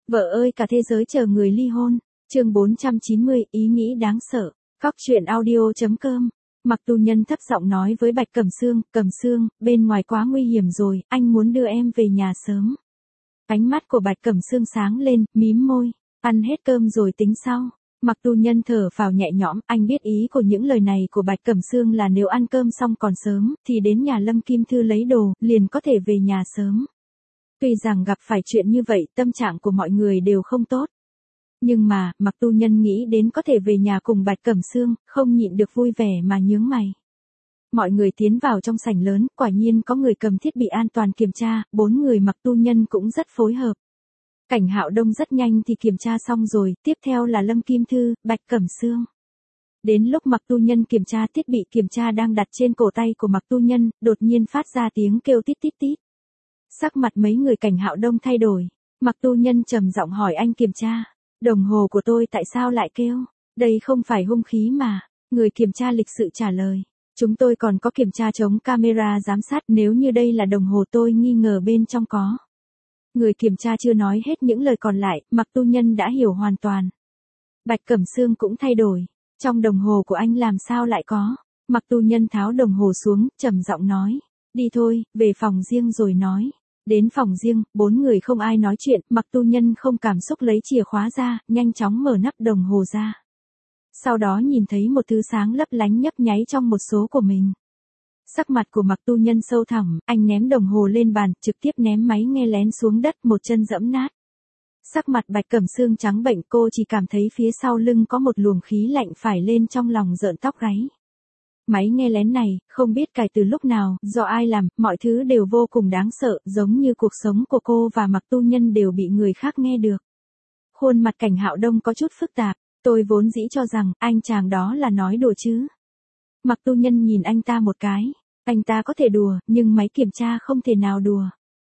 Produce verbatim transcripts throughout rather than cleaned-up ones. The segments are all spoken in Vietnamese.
Vợ ơi cả thế giới chờ người ly hôn. Chương bốn trăm chín mươi, ý nghĩ đáng sợ. Cóc truyện audio.com. Mặc Tu Nhân thấp giọng nói với Bạch Cẩm Sương, Cẩm Sương, bên ngoài quá nguy hiểm rồi, anh muốn đưa em về nhà sớm. Ánh mắt của Bạch Cẩm Sương sáng lên, mím môi, ăn hết cơm rồi tính sau. Mặc Tu Nhân thở phào nhẹ nhõm, anh biết ý của những lời này của Bạch Cẩm Sương là nếu ăn cơm xong còn sớm, thì đến nhà Lâm Kim Thư lấy đồ, liền có thể về nhà sớm. Tuy rằng gặp phải chuyện như vậy, tâm trạng của mọi người đều không tốt. Nhưng mà, Mặc Tu Nhân nghĩ đến có thể về nhà cùng Bạch Cẩm Sương, không nhịn được vui vẻ mà nhướng mày. Mọi người tiến vào trong sảnh lớn, quả nhiên có người cầm thiết bị an toàn kiểm tra, bốn người Mặc Tu Nhân cũng rất phối hợp. Cảnh Hạo Đông rất nhanh thì kiểm tra xong rồi, tiếp theo là Lâm Kim Thư, Bạch Cẩm Sương. Đến lúc Mặc Tu Nhân kiểm tra thiết bị kiểm tra đang đặt trên cổ tay của Mặc Tu Nhân, đột nhiên phát ra tiếng kêu tít tít tít. Sắc mặt mấy người Cảnh Hạo Đông thay đổi. Mặc Tu Nhân trầm giọng hỏi anh kiểm tra, đồng hồ của tôi tại sao lại kêu? Đây không phải hung khí mà. Người kiểm tra lịch sự trả lời. Chúng tôi còn có kiểm tra chống camera giám sát, nếu như đây là đồng hồ tôi nghi ngờ bên trong có. Người kiểm tra chưa nói hết những lời còn lại, Mặc Tu Nhân đã hiểu hoàn toàn. Bạch Cẩm Sương cũng thay đổi. Trong đồng hồ của anh làm sao lại có? Mặc Tu Nhân tháo đồng hồ xuống, trầm giọng nói. Đi thôi, về phòng riêng rồi nói. Đến phòng riêng, bốn người không ai nói chuyện, Mặc Tu Nhân không cảm xúc lấy chìa khóa ra, nhanh chóng mở nắp đồng hồ ra. Sau đó nhìn thấy một thứ sáng lấp lánh nhấp nháy trong một số của mình. Sắc mặt của Mặc Tu Nhân sâu thẳm, anh ném đồng hồ lên bàn, trực tiếp ném máy nghe lén xuống đất, một chân dẫm nát. Sắc mặt Bạch Cẩm Sương trắng bệnh, cô chỉ cảm thấy phía sau lưng có một luồng khí lạnh phải lên trong lòng rợn tóc gáy. Máy nghe lén này, không biết cài từ lúc nào, do ai làm, mọi thứ đều vô cùng đáng sợ, giống như cuộc sống của cô và Mặc Tu Nhân đều bị người khác nghe được. Khuôn mặt Cảnh Hạo Đông có chút phức tạp, tôi vốn dĩ cho rằng, anh chàng đó là nói đùa chứ. Mặc Tu Nhân nhìn anh ta một cái, anh ta có thể đùa, nhưng máy kiểm tra không thể nào đùa.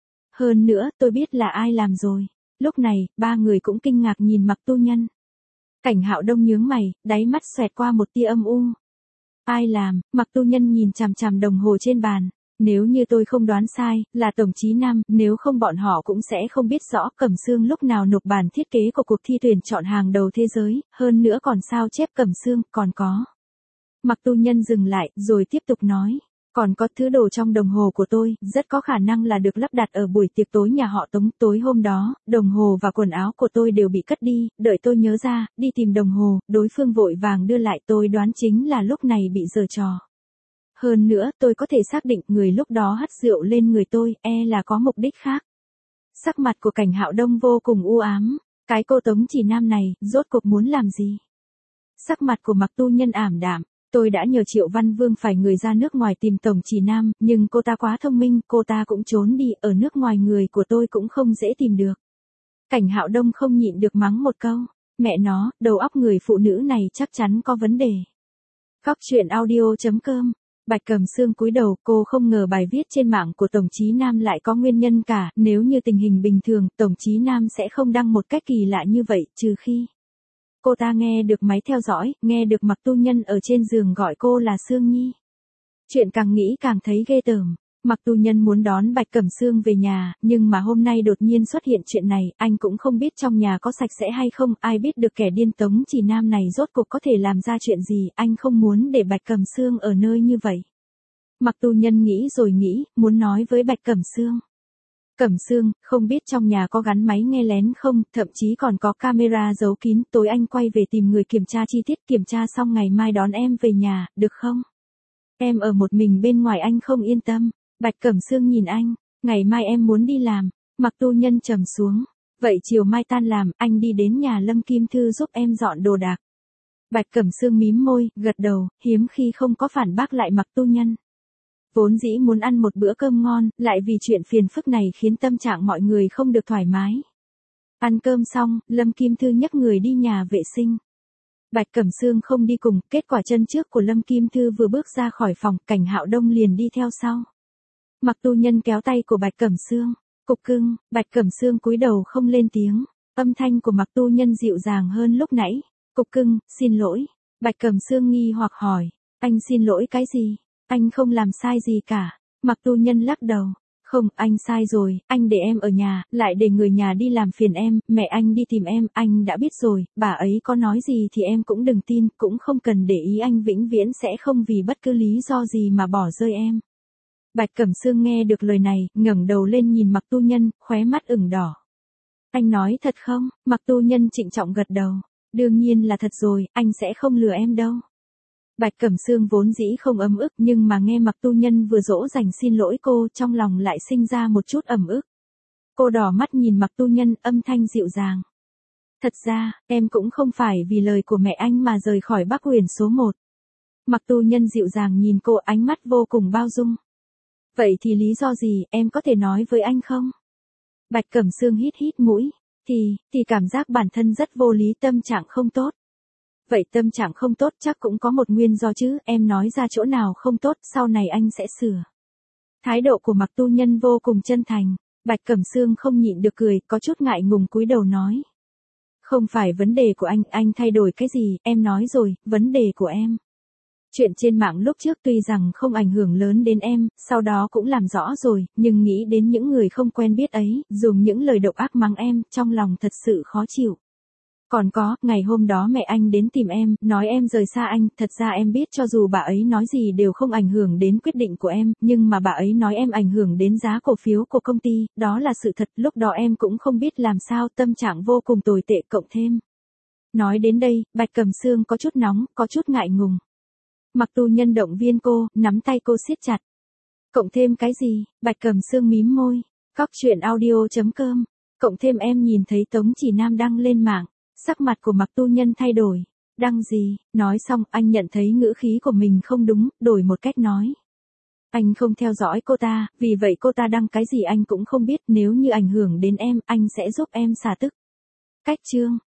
Hơn nữa, tôi biết là ai làm rồi. Lúc này, ba người cũng kinh ngạc nhìn Mặc Tu Nhân. Cảnh Hạo Đông nhướng mày, đáy mắt xoẹt qua một tia âm u. Ai làm? Mặc Tu Nhân nhìn chằm chằm đồng hồ trên bàn. Nếu như tôi không đoán sai, là Tổng Chí Nam, nếu không bọn họ cũng sẽ không biết rõ Cẩm Sương lúc nào nộp bản thiết kế của cuộc thi tuyển chọn hàng đầu thế giới, hơn nữa còn sao chép Cẩm Sương, còn có. Mặc Tu Nhân dừng lại, rồi tiếp tục nói. Còn có thứ đồ trong đồng hồ của tôi, rất có khả năng là được lắp đặt ở buổi tiệc tối nhà họ Tống. Tối hôm đó, đồng hồ và quần áo của tôi đều bị cất đi, đợi tôi nhớ ra, đi tìm đồng hồ, đối phương vội vàng đưa lại, tôi đoán chính là lúc này bị giở trò. Hơn nữa, tôi có thể xác định người lúc đó hất rượu lên người tôi, e là có mục đích khác. Sắc mặt của Cảnh Hạo Đông vô cùng u ám, cái cô Tống Chỉ Nam này, rốt cuộc muốn làm gì? Sắc mặt của Mặc Tu Nhân ảm đạm. Tôi đã nhờ Triệu Văn Vương phải người ra nước ngoài tìm Tổng Chỉ Nam, nhưng cô ta quá thông minh, cô ta cũng trốn đi, ở nước ngoài người của tôi cũng không dễ tìm được. Cảnh Hạo Đông không nhịn được mắng một câu, mẹ nó, đầu óc người phụ nữ này chắc chắn có vấn đề. Cóc truyện audio.com. Bạch Cẩm Sương cúi đầu, cô không ngờ bài viết trên mạng của Tổng Chí Nam lại có nguyên nhân cả, nếu như tình hình bình thường, Tổng Chí Nam sẽ không đăng một cách kỳ lạ như vậy, trừ khi cô ta nghe được máy theo dõi, nghe được Mặc Tu Nhân ở trên giường gọi cô là Sương Nhi. Chuyện càng nghĩ càng thấy ghê tởm. Mặc Tu Nhân muốn đón Bạch Cẩm Sương về nhà, nhưng mà hôm nay đột nhiên xuất hiện chuyện này, anh cũng không biết trong nhà có sạch sẽ hay không, ai biết được kẻ điên Tống Chỉ Nam này rốt cuộc có thể làm ra chuyện gì, anh không muốn để Bạch Cẩm Sương ở nơi như vậy. Mặc Tu Nhân nghĩ rồi nghĩ, muốn nói với Bạch Cẩm Sương. Cẩm Sương, không biết trong nhà có gắn máy nghe lén không, thậm chí còn có camera giấu kín, tối anh quay về tìm người kiểm tra chi tiết, kiểm tra xong ngày mai đón em về nhà, được không? Em ở một mình bên ngoài anh không yên tâm. Bạch Cẩm Sương nhìn anh, ngày mai em muốn đi làm. Mặc Tu Nhân trầm xuống, vậy chiều mai tan làm, anh đi đến nhà Lâm Kim Thư giúp em dọn đồ đạc. Bạch Cẩm Sương mím môi, gật đầu, hiếm khi không có phản bác lại Mặc Tu Nhân. Vốn dĩ muốn ăn một bữa cơm ngon, lại vì chuyện phiền phức này khiến tâm trạng mọi người không được thoải mái. Ăn cơm xong, Lâm Kim Thư nhấc người đi nhà vệ sinh. Bạch Cẩm Sương không đi cùng, kết quả chân trước của Lâm Kim Thư vừa bước ra khỏi phòng, Cảnh Hạo Đông liền đi theo sau. Mặc Tu Nhân kéo tay của Bạch Cẩm Sương, cục cưng. Bạch Cẩm Sương cúi đầu không lên tiếng, âm thanh của Mặc Tu Nhân dịu dàng hơn lúc nãy. Cục cưng, xin lỗi. Bạch Cẩm Sương nghi hoặc hỏi, anh xin lỗi cái gì? Anh không làm sai gì cả. Mặc Tu Nhân lắc đầu, Không, anh sai rồi, anh để em ở nhà, lại để người nhà đi làm phiền em, mẹ anh đi tìm em, anh đã biết rồi, bà ấy có nói gì thì em cũng đừng tin, cũng không cần để ý, anh vĩnh viễn sẽ không vì bất cứ lý do gì mà bỏ rơi em. Bạch Cẩm Sương nghe được lời này, ngẩng đầu lên nhìn Mạc Tu Nhân, khóe mắt ửng đỏ. Anh nói thật không? Mạc Tu Nhân trịnh trọng gật đầu. Đương nhiên là thật rồi, anh sẽ không lừa em đâu. Bạch Cẩm Sương vốn dĩ không ấm ức nhưng mà nghe Mạc Tu Nhân vừa dỗ dành xin lỗi cô, trong lòng lại sinh ra một chút ẩm ức. Cô đỏ mắt nhìn Mạc Tu Nhân, âm thanh dịu dàng. Thật ra, em cũng không phải vì lời của mẹ anh mà rời khỏi Bắc Huyền số một. Mạc Tu Nhân dịu dàng nhìn cô, ánh mắt vô cùng bao dung. Vậy thì lý do gì, em có thể nói với anh không? Bạch Cẩm Sương hít hít mũi. Thì, thì cảm giác bản thân rất vô lý, tâm trạng không tốt. Vậy tâm trạng không tốt chắc cũng có một nguyên do chứ, em nói ra chỗ nào không tốt, sau này anh sẽ sửa. Thái độ của Mạc Tu Nhân vô cùng chân thành, Bạch Cẩm Sương không nhịn được cười, có chút ngại ngùng cúi đầu nói. Không phải vấn đề của anh, anh thay đổi cái gì, em nói rồi, vấn đề của em. Chuyện trên mạng lúc trước tuy rằng không ảnh hưởng lớn đến em, sau đó cũng làm rõ rồi, nhưng nghĩ đến những người không quen biết ấy, dùng những lời độc ác mắng em, trong lòng thật sự khó chịu. Còn có, ngày hôm đó mẹ anh đến tìm em, nói em rời xa anh, thật ra em biết cho dù bà ấy nói gì đều không ảnh hưởng đến quyết định của em, nhưng mà bà ấy nói em ảnh hưởng đến giá cổ phiếu của công ty, đó là sự thật, lúc đó em cũng không biết làm sao, tâm trạng vô cùng tồi tệ cộng thêm. Nói đến đây, Bạch Cẩm Sương có chút nóng, có chút ngại ngùng. Mạc Tu Nhân động viên cô, nắm tay cô siết chặt. Cộng thêm cái gì? Bạch Cẩm Sương mím môi. Cóc truyện audio chấm com. Cộng thêm em nhìn thấy Tống Chỉ Nam đăng lên mạng. Sắc mặt của Mạc Tu Nhân thay đổi. Đăng gì? Nói xong anh nhận thấy ngữ khí của mình không đúng, đổi một cách nói. Anh không theo dõi cô ta, vì vậy cô ta đăng cái gì anh cũng không biết, nếu như ảnh hưởng đến em, anh sẽ giúp em xả tức. Cách chương.